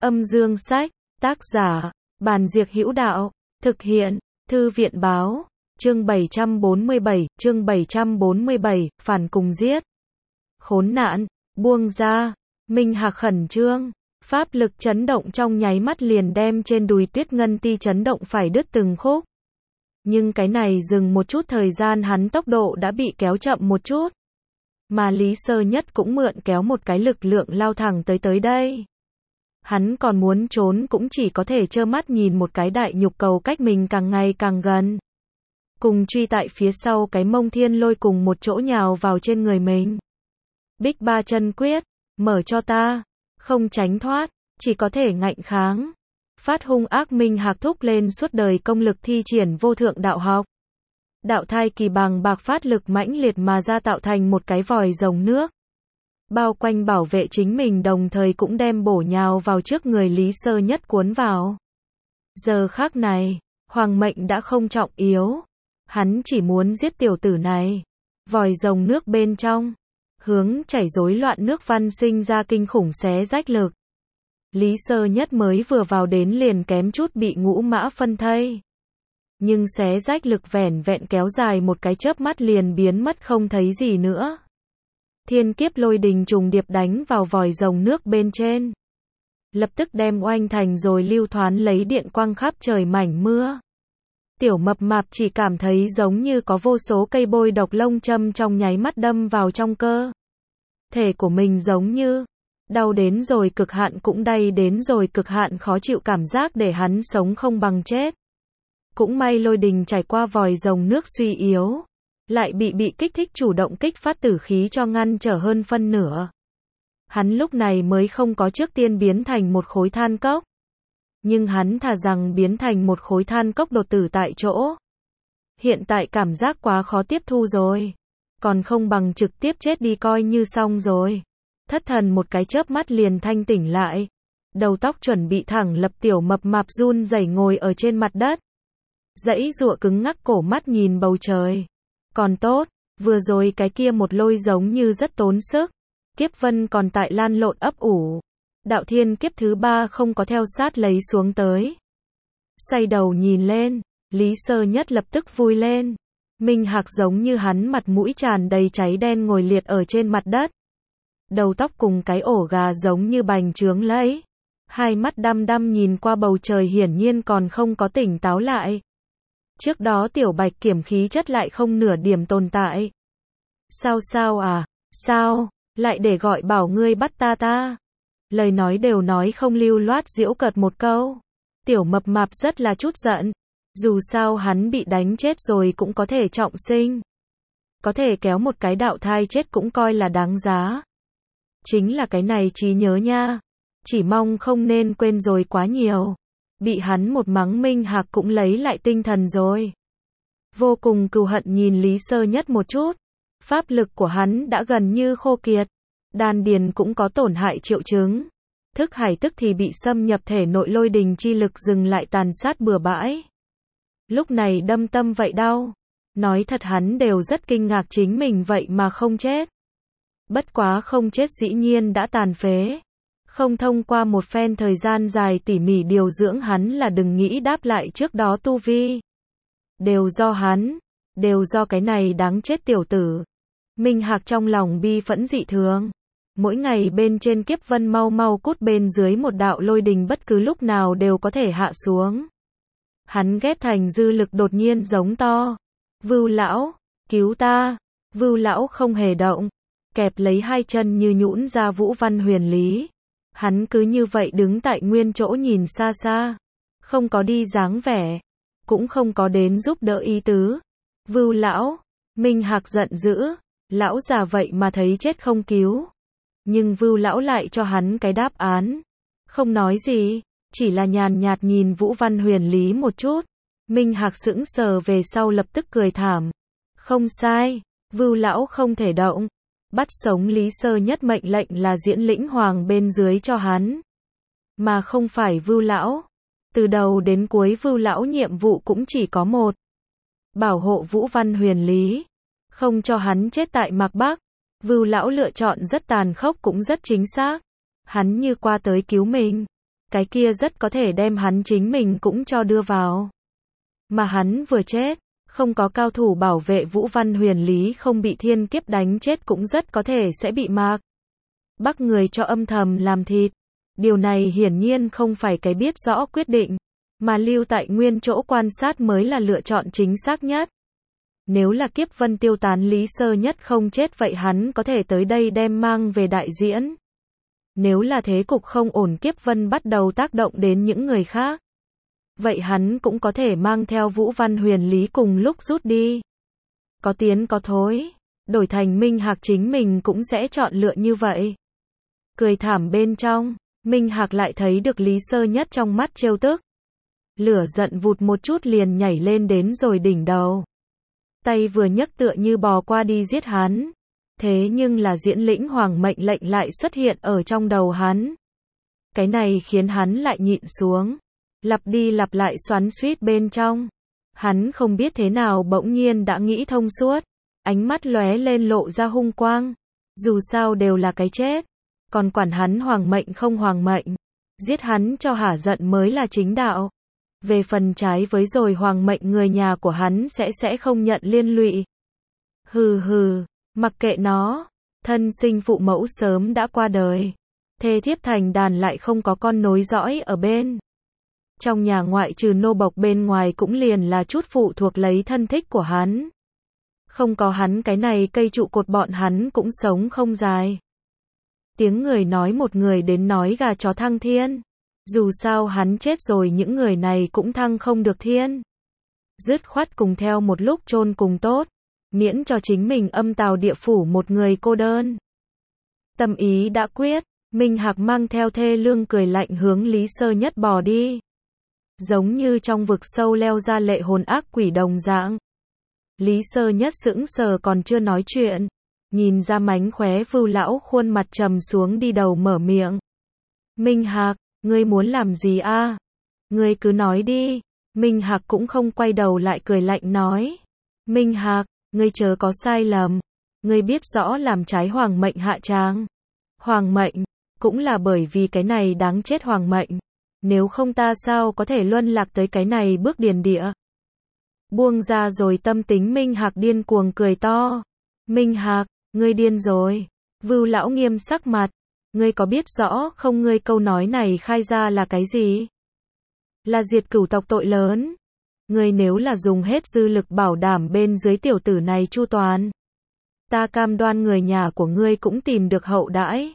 Âm dương sách, tác giả, Bàn Diệc Hữu Đạo, thực hiện, Thư viện báo, chương 747, phản cùng giết. Khốn nạn, buông ra, Minh Hạc khẩn trương, pháp lực chấn động trong nháy mắt liền đem trên đùi Tuyết Ngân Ti chấn động phải đứt từng khúc. Nhưng cái này dừng một chút thời gian hắn tốc độ đã bị kéo chậm một chút. Mà Lý Sơ Nhất cũng mượn kéo một cái lực lượng lao thẳng tới đây. Hắn còn muốn trốn cũng chỉ có thể trơ mắt nhìn một cái đại nhục cầu cách mình càng ngày càng gần. Cùng truy tại phía sau cái mông Thiên Lôi cùng một chỗ nhào vào trên người mình. Bích Ba Chân Quyết, mở cho ta, không tránh thoát, chỉ có thể ngạnh kháng. Phát hung ác Minh Hạc thúc lên suốt đời công lực thi triển vô thượng đạo học. Đạo thai kỳ bằng bạc phát lực mãnh liệt mà ra tạo thành một cái vòi rồng nước. Bao quanh bảo vệ chính mình đồng thời cũng đem bổ nhào vào trước người Lý Sơ Nhất cuốn vào. Giờ khắc này, Hoàng Mệnh đã không trọng yếu. Hắn chỉ muốn giết tiểu tử này. Vòi rồng nước bên trong, hướng chảy rối loạn nước văn sinh ra kinh khủng xé rách lực. Lý Sơ Nhất mới vừa vào đến liền kém chút bị ngũ mã phân thây. Nhưng xé rách lực vẻn vẹn kéo dài một cái chớp mắt liền biến mất không thấy gì nữa. Thiên kiếp lôi đình trùng điệp đánh vào vòi rồng nước bên trên. Lập tức đem oanh thành rồi lưu thoán lấy điện quang khắp trời mảnh mưa. Tiểu mập mạp chỉ cảm thấy giống như có vô số cây bôi độc lông châm trong nháy mắt đâm vào trong cơ thể của mình, giống như đau đến rồi cực hạn cũng đay đến rồi cực hạn, khó chịu cảm giác để hắn sống không bằng chết. Cũng may lôi đình trải qua vòi rồng nước suy yếu, lại bị kích thích chủ động kích phát tử khí cho ngăn trở hơn phân nửa. Hắn lúc này mới không có trước tiên biến thành một khối than cốc. Nhưng hắn thà rằng biến thành một khối than cốc đột tử tại chỗ. Hiện tại cảm giác quá khó tiếp thu rồi. Còn không bằng trực tiếp chết đi coi như xong rồi. Thất thần một cái chớp mắt liền thanh tỉnh lại. Đầu tóc chuẩn bị thẳng lập tiểu mập mạp run rẩy ngồi ở trên mặt đất. Giãy giụa cứng ngắc cổ mắt nhìn bầu trời. Còn tốt, vừa rồi cái kia một lôi giống như rất tốn sức. Kiếp vân còn tại lan lộn ấp ủ. Đạo thiên kiếp thứ 3 không có theo sát lấy xuống tới. Xoay đầu nhìn lên, Lý Sơ Nhất lập tức vui lên. Minh Hạc giống như hắn mặt mũi tràn đầy cháy đen ngồi liệt ở trên mặt đất. Đầu tóc cùng cái ổ gà giống như bành trướng lấy. Hai mắt đăm đăm nhìn qua bầu trời, hiển nhiên còn không có tỉnh táo lại. Trước đó tiểu bạch kiểm khí chất lại không nửa điểm tồn tại. Sao à, sao, lại để gọi bảo ngươi bắt ta. Lời nói đều nói không lưu loát giễu cợt một câu. Tiểu mập mạp rất là chút giận. Dù sao hắn bị đánh chết rồi cũng có thể trọng sinh. Có thể kéo một cái đạo thai chết cũng coi là đáng giá. Chính là cái này trí nhớ nha. Chỉ mong không nên quên rồi quá nhiều. Bị hắn một mắng Minh Hạc cũng lấy lại tinh thần rồi. Vô cùng cừu hận nhìn Lý Sơ Nhất một chút. Pháp lực của hắn đã gần như khô kiệt. Đan điền cũng có tổn hại triệu chứng. Thức hải tức thì bị xâm nhập thể nội, lôi đình chi lực dừng lại tàn sát bừa bãi. Lúc này đâm tâm vậy đau. Nói thật hắn đều rất kinh ngạc chính mình vậy mà không chết. Bất quá không chết dĩ nhiên đã tàn phế. Không thông qua một phen thời gian dài tỉ mỉ điều dưỡng, hắn là đừng nghĩ đáp lại trước đó tu vi. Đều do hắn. Đều do cái này đáng chết tiểu tử. Minh Hạc trong lòng bi phẫn dị thường. Mỗi ngày bên trên kiếp vân mau cút, bên dưới một đạo lôi đình bất cứ lúc nào đều có thể hạ xuống. Hắn ghép thành dư lực đột nhiên giống to. Vưu lão, cứu ta. Vưu lão không hề động. Kẹp lấy hai chân như nhũn ra Vũ Văn Huyền Lý. Hắn cứ như vậy đứng tại nguyên chỗ nhìn xa xa. Không có đi dáng vẻ. Cũng không có đến giúp đỡ ý tứ. Vưu lão, Minh Hạc giận dữ. Lão già vậy mà thấy chết không cứu. Nhưng Vưu lão lại cho hắn cái đáp án. Không nói gì, chỉ là nhàn nhạt nhìn Vũ Văn Huyền Lý một chút. Minh Hạc sững sờ về sau lập tức cười thảm. Không sai, Vưu lão không thể động. Bắt sống Lý Sơ Nhất mệnh lệnh là Diễn Lĩnh Hoàng bên dưới cho hắn. Mà không phải Vưu lão. Từ đầu đến cuối Vưu lão nhiệm vụ cũng chỉ có một. Bảo hộ Vũ Văn Huyền Lý. Không cho hắn chết tại Mạc Bắc. Vưu lão lựa chọn rất tàn khốc cũng rất chính xác. Hắn như qua tới cứu mình. cái kia rất có thể đem hắn chính mình cũng cho đưa vào. Mà hắn vừa chết, không có cao thủ bảo vệ Vũ Văn Huyền Lý không bị thiên kiếp đánh chết cũng rất có thể sẽ bị Mạc Bắc người cho âm thầm làm thịt. Điều này hiển nhiên không phải cái biết rõ quyết định, mà lưu tại nguyên chỗ quan sát mới là lựa chọn chính xác nhất. Nếu là kiếp vân tiêu tán Lý Sơ Nhất không chết vậy hắn có thể tới đây đem mang về đại diễn. Nếu là thế cục không ổn kiếp vân bắt đầu tác động đến những người khác, vậy hắn cũng có thể mang theo Vũ Văn Huyền Lý cùng lúc rút đi. Có tiến có thối, đổi thành Minh Hạc chính mình cũng sẽ chọn lựa như vậy. Cười thảm bên trong, Minh Hạc lại thấy được Lý Sơ Nhất trong mắt trêu tức. Lửa giận vụt một chút liền nhảy lên đến rồi đỉnh đầu. Tay vừa nhấc tựa như bò qua đi giết hắn. Thế nhưng là Diễn Lĩnh Hoàng mệnh lệnh lại xuất hiện ở trong đầu hắn. Cái này khiến hắn lại nhịn xuống. Lặp đi lặp lại xoắn xuýt bên trong. Hắn không biết thế nào bỗng nhiên đã nghĩ thông suốt. Ánh mắt lóe lên lộ ra hung quang. Dù sao đều là cái chết. Còn quản hắn hoàng mệnh không hoàng mệnh. Giết hắn cho hả giận mới là chính đạo. Về phần trái với rồi hoàng mệnh người nhà của hắn sẽ không nhận liên lụy. Hừ hừ, mặc kệ nó. Thân sinh phụ mẫu sớm đã qua đời. Thê thiếp thành đàn lại không có con nối dõi ở bên. Trong nhà ngoại trừ nô bộc bên ngoài cũng liền là chút phụ thuộc lấy thân thích của hắn. Không có hắn cái này cây trụ cột bọn hắn cũng sống không dài. Tiếng người nói một người đến nói gà chó thăng thiên. Dù sao hắn chết rồi những người này cũng thăng không được thiên. Dứt khoát cùng theo một lúc chôn cùng tốt. Miễn cho chính mình âm tào địa phủ một người cô đơn. Tâm ý đã quyết, Minh Hạc mang theo thê lương cười lạnh hướng Lý Sơ Nhất bò đi. Giống như trong vực sâu leo ra lệ hồn ác quỷ đồng dạng. Lý Sơ Nhất sững sờ còn chưa nói chuyện. Nhìn ra mánh khóe Vưu lão khuôn mặt trầm xuống đi đầu mở miệng. Minh Hạc, ngươi muốn làm gì a? Ngươi cứ nói đi. Minh Hạc cũng không quay đầu lại cười lạnh nói. Minh Hạc, ngươi chớ có sai lầm. Ngươi biết rõ làm trái hoàng mệnh hạ tràng. Hoàng mệnh, cũng là bởi vì cái này đáng chết hoàng mệnh. Nếu không ta sao có thể luân lạc tới cái này bước điền địa. Buông ra rồi tâm tính Minh Hạc điên cuồng cười to. Minh Hạc, ngươi điên rồi. Vưu lão nghiêm sắc mặt. Ngươi có biết rõ không ngươi câu nói này khai ra là cái gì? Là diệt cửu tộc tội lớn. Ngươi nếu là dùng hết dư lực bảo đảm bên dưới tiểu tử này chu toàn. Ta cam đoan người nhà của ngươi cũng tìm được hậu đãi.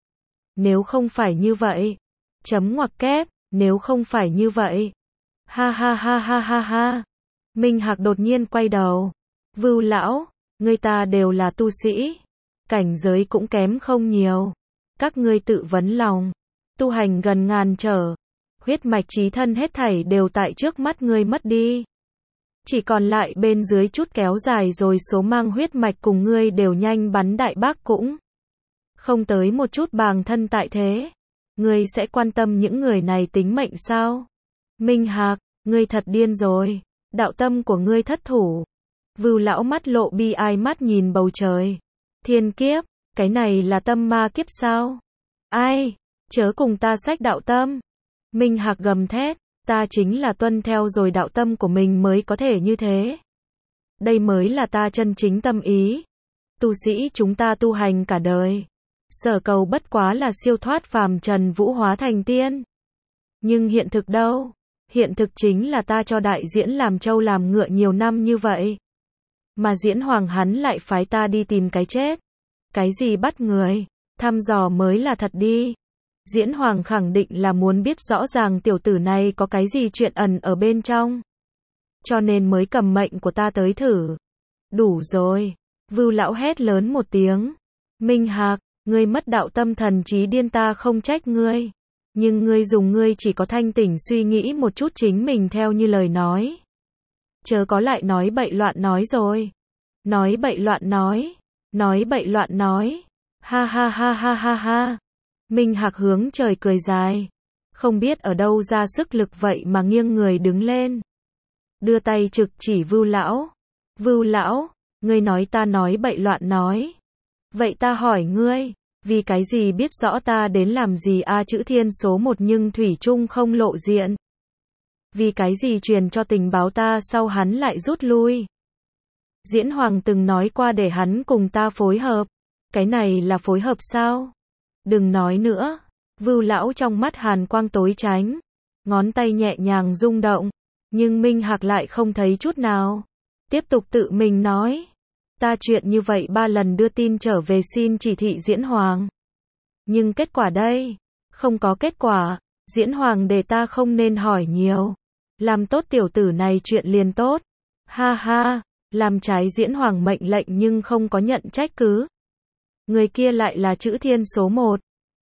Nếu không phải như vậy. Chấm ngoặc kép, nếu không phải như vậy. Ha ha ha ha ha ha. Minh Hạc đột nhiên quay đầu. Vưu lão, ngươi ta đều là tu sĩ. Cảnh giới cũng kém không nhiều. Các ngươi tự vấn lòng. Tu hành gần ngàn trở. Huyết mạch chí thân hết thảy đều tại trước mắt ngươi mất đi. Chỉ còn lại bên dưới chút kéo dài rồi số mang huyết mạch cùng ngươi đều nhanh bắn đại bác cũng. Không tới một chút bàng thân tại thế. Ngươi sẽ quan tâm những người này tính mệnh sao? Minh Hạc, ngươi thật điên rồi. Đạo tâm của ngươi thất thủ. Vưu lão mắt lộ bi ai mắt nhìn bầu trời. Thiên kiếp, cái này là tâm ma kiếp sao? Ai, chớ cùng ta sách đạo tâm. Minh Hạc gầm thét, ta chính là tuân theo rồi đạo tâm của mình mới có thể như thế. Đây mới là ta chân chính tâm ý. Tu sĩ chúng ta tu hành cả đời. Sở cầu bất quá là siêu thoát phàm trần vũ hóa thành tiên. Nhưng hiện thực đâu? Hiện thực chính là ta cho đại diễn làm trâu làm ngựa nhiều năm như vậy. Mà diễn hoàng hắn lại phái ta đi tìm cái chết. Cái gì bắt người? Thăm dò mới là thật đi. Diễn hoàng khẳng định là muốn biết rõ ràng tiểu tử này có cái gì chuyện ẩn ở bên trong. Cho nên mới cầm mệnh của ta tới thử. Đủ rồi. Vưu lão hét lớn một tiếng. Minh Hạc, ngươi mất đạo tâm thần trí điên ta không trách ngươi. Nhưng ngươi dùng ngươi chỉ có thanh tỉnh suy nghĩ một chút chính mình theo như lời nói. Chớ có lại nói bậy loạn nói rồi. Nói bậy loạn nói. Nói bậy loạn nói. Ha ha ha ha ha ha. Minh Hạc hướng trời cười dài. Không biết ở đâu ra sức lực vậy mà nghiêng người đứng lên. Đưa tay trực chỉ Vưu lão. Vưu lão, ngươi nói ta nói bậy loạn nói. Vậy ta hỏi ngươi, Vì cái gì biết rõ ta đến làm gì a chữ thiên số 1 nhưng thủy chung không lộ diện. Vì cái gì truyền cho tình báo ta sau hắn lại rút lui. Diễn Hoàng từng nói qua để hắn cùng ta phối hợp. Cái này là phối hợp sao? Đừng nói nữa. Vưu lão trong mắt hàn quang tối tránh. Ngón tay nhẹ nhàng rung động. Nhưng Minh Hạc lại không thấy chút nào. Tiếp tục tự mình nói. Ta chuyện như vậy 3 lần đưa tin trở về xin chỉ thị Diễn Hoàng. Nhưng kết quả đây? Không có kết quả. Diễn Hoàng để ta không nên hỏi nhiều. Làm tốt tiểu tử này chuyện liền tốt. Ha ha. Làm trái Diễn Hoàng mệnh lệnh nhưng không có nhận trách cứ. Người kia lại là chữ thiên số 1.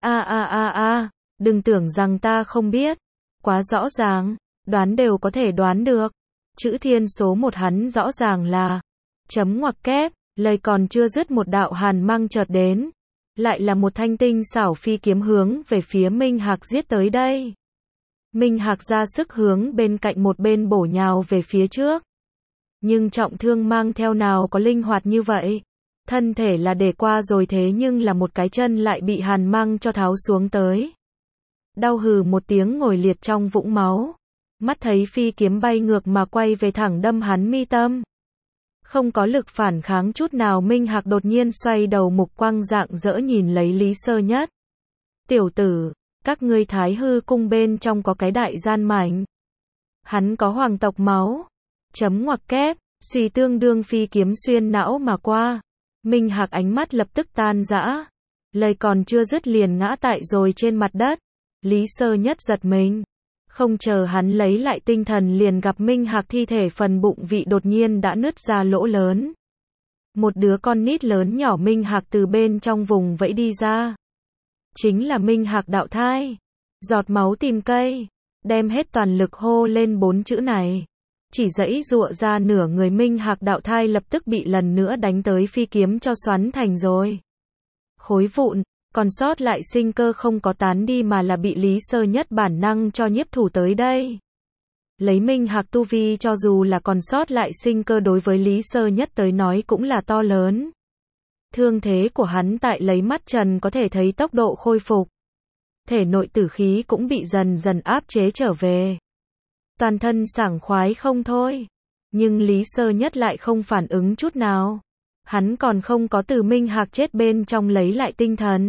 Đừng tưởng rằng ta không biết. Quá rõ ràng. Đoán đều có thể đoán được. Chữ thiên số 1 hắn rõ ràng là chấm ngoặc kép. Lời còn chưa dứt một đạo hàn mang chợt đến. Lại là một thanh tinh xảo phi kiếm hướng về phía Minh Hạc giết tới đây. Minh Hạc ra sức hướng bên cạnh một bên bổ nhào về phía trước. Nhưng trọng thương mang theo nào có linh hoạt như vậy. Thân thể là để qua rồi thế nhưng là một cái chân lại bị hàn mang cho tháo xuống tới. Đau hừ một tiếng ngồi liệt trong vũng máu. Mắt thấy phi kiếm bay ngược mà quay về thẳng đâm hắn mi tâm. Không có lực phản kháng chút nào Minh Hạc đột nhiên xoay đầu mục quang rạng rỡ nhìn lấy Lý Sơ Nhất. Tiểu tử, các ngươi Thái Hư cung bên trong có cái đại gian mảnh. Hắn có hoàng tộc máu. Chấm ngoặc kép, suy tương đương phi kiếm xuyên não mà qua. Minh Hạc ánh mắt lập tức tan rã. Lời còn chưa dứt liền ngã tại rồi trên mặt đất. Lý Sơ Nhất giật mình. Không chờ hắn lấy lại tinh thần liền gặp Minh Hạc thi thể phần bụng vị đột nhiên đã nứt ra lỗ lớn. Một đứa con nít lớn nhỏ Minh Hạc từ bên trong vùng vẫy đi ra. Chính là Minh Hạc đạo thai. Giọt máu tìm cây. Đem hết toàn lực hô lên 4 chữ này. Chỉ giãy giụa ra nửa người Minh Hạc đạo thai lập tức bị lần nữa đánh tới phi kiếm cho xoắn thành rồi. Khối vụn. Còn sót lại sinh cơ không có tán đi mà là bị Lý Sơ Nhất bản năng cho nhiếp thủ tới đây. Lấy Minh Hạc tu vi cho dù là còn sót lại sinh cơ đối với Lý Sơ Nhất tới nói cũng là to lớn. Thương thế của hắn tại lấy mắt trần có thể thấy tốc độ khôi phục. Thể nội tử khí cũng bị dần dần áp chế trở về. Toàn thân sảng khoái không thôi. Nhưng Lý Sơ Nhất lại không phản ứng chút nào. Hắn còn không có từ Minh Hạc chết bên trong lấy lại tinh thần.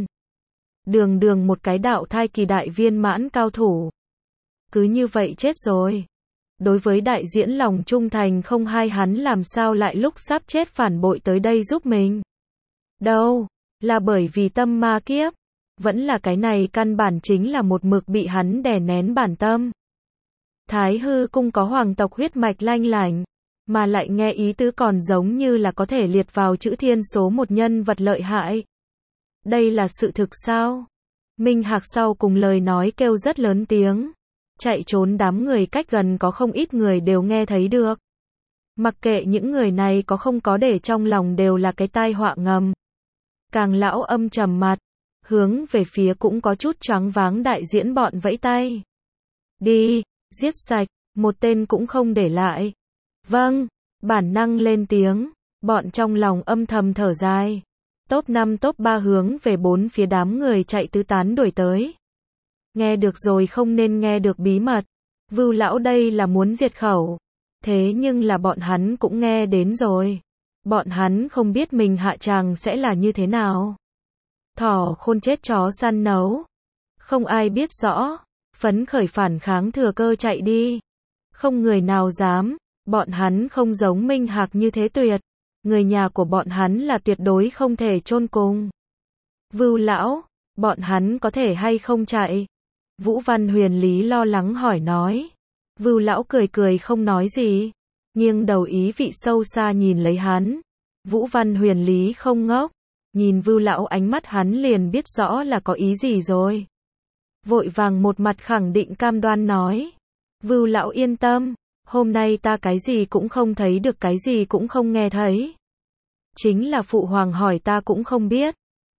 Đường một cái đạo thai kỳ đại viên mãn cao thủ. Cứ như vậy chết rồi. Đối với đại diễn lòng trung thành không hai hắn làm sao lại lúc sắp chết phản bội tới đây giúp mình. Đâu, là bởi vì tâm ma kiếp. Vẫn là cái này căn bản chính là một mực bị hắn đè nén bản tâm. Thái Hư cung có hoàng tộc huyết mạch lanh lảnh. Mà lại nghe ý tứ còn giống như là có thể liệt vào chữ thiên số 1 nhân vật lợi hại. Đây là sự thực sao? Minh Hạc sau cùng lời nói kêu rất lớn tiếng. Chạy trốn đám người cách gần có không ít người đều nghe thấy được. Mặc kệ những người này có không có để trong lòng đều là cái tai họa ngầm. Càng lão âm trầm mặt. Hướng về phía cũng có chút choáng váng đại diễn bọn vẫy tay. Đi, giết sạch, một tên cũng không để lại. Vâng, bản năng lên tiếng, bọn trong lòng âm thầm thở dài. Top 5 top 3 hướng về 4 phía đám người chạy tứ tán đuổi tới. Nghe được rồi không nên nghe được bí mật. Vưu lão đây là muốn diệt khẩu. Thế nhưng là bọn hắn cũng nghe đến rồi. Bọn hắn không biết mình hạ tràng sẽ là như thế nào. Thỏ khôn chết chó săn nấu. Không ai biết rõ. Phấn khởi phản kháng thừa cơ chạy đi. Không người nào dám. Bọn hắn không giống Minh Hạc như thế tuyệt. Người nhà của bọn hắn là tuyệt đối không thể chôn cùng. Vưu lão, bọn hắn có thể hay không chạy? Vũ Văn Huyền Lý lo lắng hỏi nói. Vưu lão cười cười không nói gì. Nghiêng đầu ý vị sâu xa nhìn lấy hắn. Vũ Văn Huyền Lý không ngốc. Nhìn Vưu lão ánh mắt hắn liền biết rõ là có ý gì rồi. Vội vàng một mặt khẳng định cam đoan nói. Vưu lão yên tâm. Hôm nay ta cái gì cũng không thấy được cái gì cũng không nghe thấy. Chính là phụ hoàng hỏi ta cũng không biết.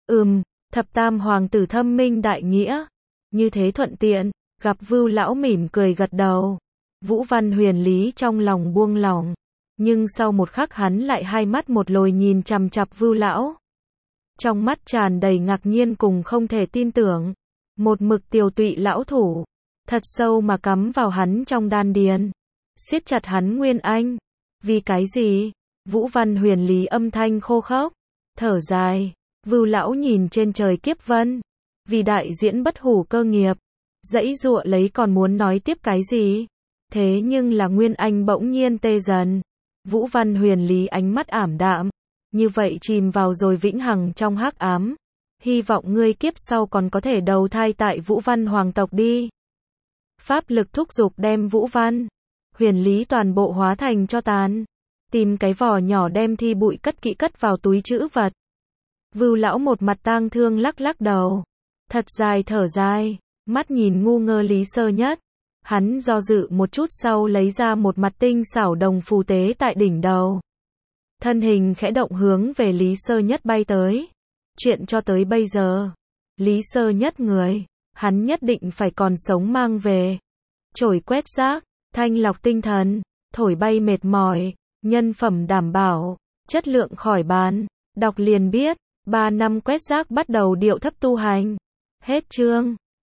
Thập tam hoàng tử thâm minh đại nghĩa. Như thế thuận tiện, gặp Vưu lão mỉm cười gật đầu. Vũ Văn Huyền Lý trong lòng buông lỏng. Nhưng sau một khắc hắn lại hai mắt một lồi nhìn chằm chằm Vưu lão. trong mắt tràn đầy ngạc nhiên cùng không thể tin tưởng. Một mực tiều tụy lão thủ, thật sâu mà cắm vào hắn trong đan điền, siết chặt hắn nguyên anh. Vì cái gì? Vũ Văn Huyền Lý âm thanh khô khốc, thở dài. Vưu lão nhìn trên trời kiếp vân, vì đại diễn bất hủ cơ nghiệp, giãy giụa lấy còn muốn nói tiếp cái gì. Thế nhưng là nguyên anh bỗng nhiên tê dần. Vũ Văn Huyền Lý ánh mắt ảm đạm, như vậy chìm vào rồi vĩnh hằng trong hắc ám. Hy vọng ngươi kiếp sau còn có thể đầu thai tại Vũ Văn hoàng tộc đi. Pháp lực thúc giục đem Vũ Văn Huyền Lý toàn bộ hóa thành cho tàn. Tìm cái vỏ nhỏ đem thi bụi cất kỹ cất vào túi trữ vật. Vưu lão một mặt tang thương lắc lắc đầu, thật dài thở dài, mắt nhìn ngu ngơ Lý Sơ Nhất. Hắn do dự một chút sau lấy ra một mặt tinh xảo đồng phù tế tại đỉnh đầu. Thân hình khẽ động hướng về Lý Sơ Nhất bay tới. Chuyện cho tới bây giờ, Lý Sơ Nhất người, hắn nhất định phải còn sống mang về. Chổi quét rác, thanh lọc tinh thần, thổi bay mệt mỏi, nhân phẩm đảm bảo, chất lượng khỏi bàn. Đọc liền biết, 3 năm quét rác bắt đầu điệu thấp tu hành. Hết chương.